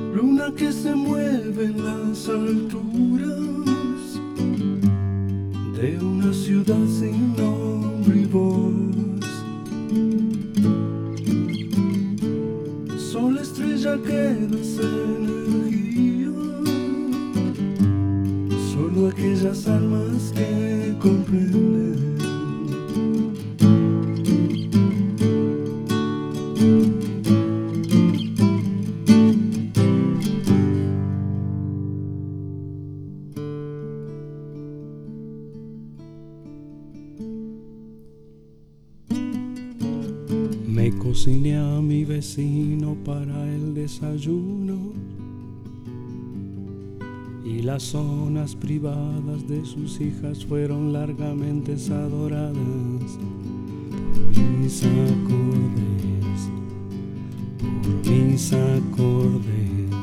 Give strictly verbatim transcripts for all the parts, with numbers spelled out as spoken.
Luna que se mueve en las alturas de una ciudad sin nombre y voz. Sol, estrella que das energía, solo aquellas almas que comprenden. Me cociné a mi vecino para el desayuno y las zonas privadas de sus hijas fueron largamente adoradas por mis acordes, por mis acordes.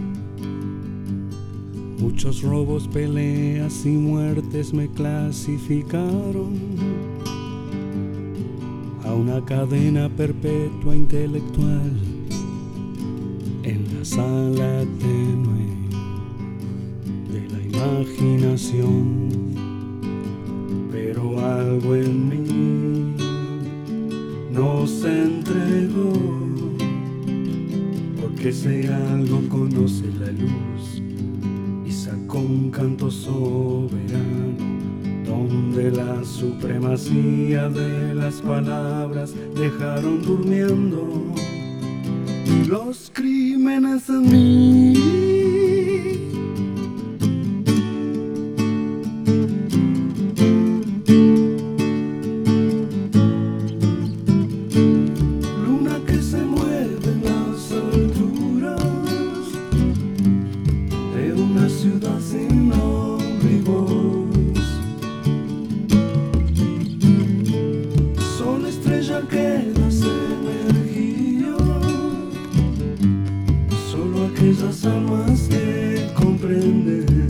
Muchos robos, peleas y muertes me clasificaron a una cadena perpetua intelectual en la sala tenue de la imaginación. Pero algo en mí no se entregó, porque ese algo conoce la luz y sacó un canto soberano, donde la supremacía de las palabras dejaron durmiendo los crímenes en mí. Luna que se mueve en las alturas de una ciudad sin nombre y voz. Que das energía, solo aquellas almas que comprenden.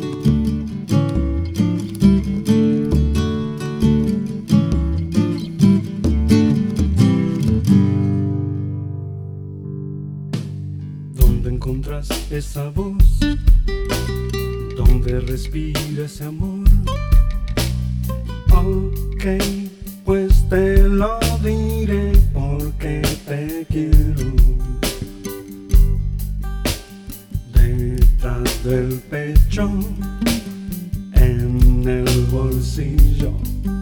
¿Dónde encontrás esa voz? ¿Dónde respira ese amor? Ok, pues te lo diré porque te quiero. Detrás del pecho, en el bolsillo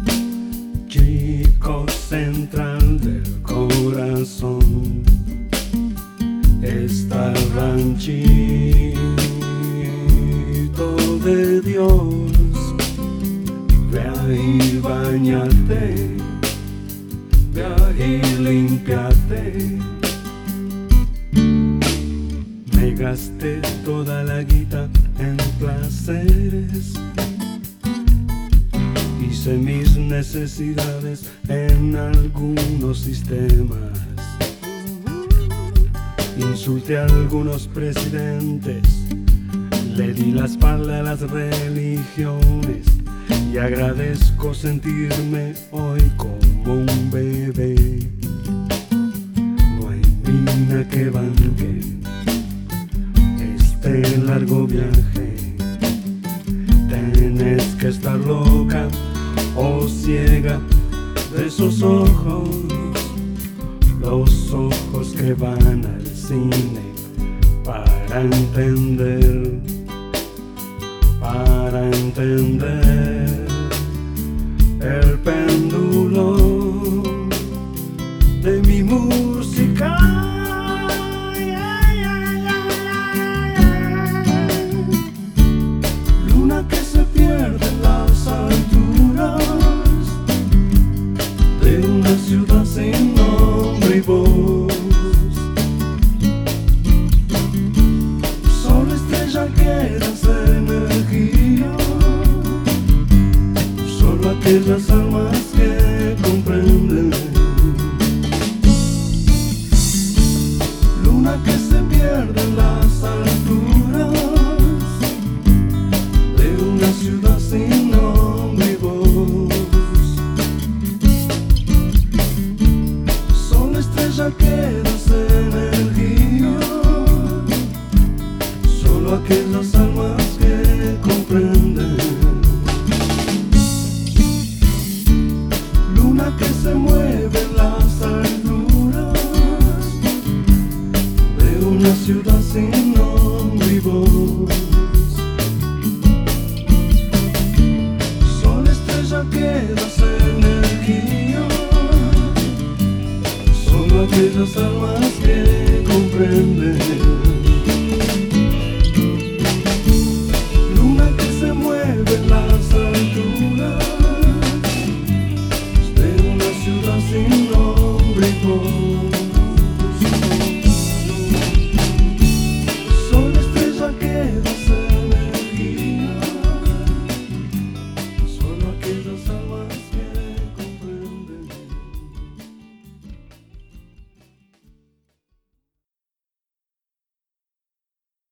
chico central del corazón, está el ranchito de Dios. Ve ahí, bañate, ve ahí, limpiate. Me gasté toda la guita en placeres, hice mis necesidades en algunos sistemas, insulté a algunos presidentes, le di la espalda a las religiones y agradezco sentirme hoy como un bebé. No hay mina que banque este largo viaje. Tienes que estar loca o ciega de esos ojos, los ojos que van al cine para entender, para entender el péndulo de mi música. Luna que se pierde en las alturas de una ciudad sin nombre y voz. Sol, estrella que das energía, solo aquellas almas que comprenden. Luna que se pierde en las alturas de una ciudad sin nombre y voz. Sol, estrella que das energía, de una ciudad sin nombre y voz. Sol, estrella que das energía, solo aquellas almas que comprenden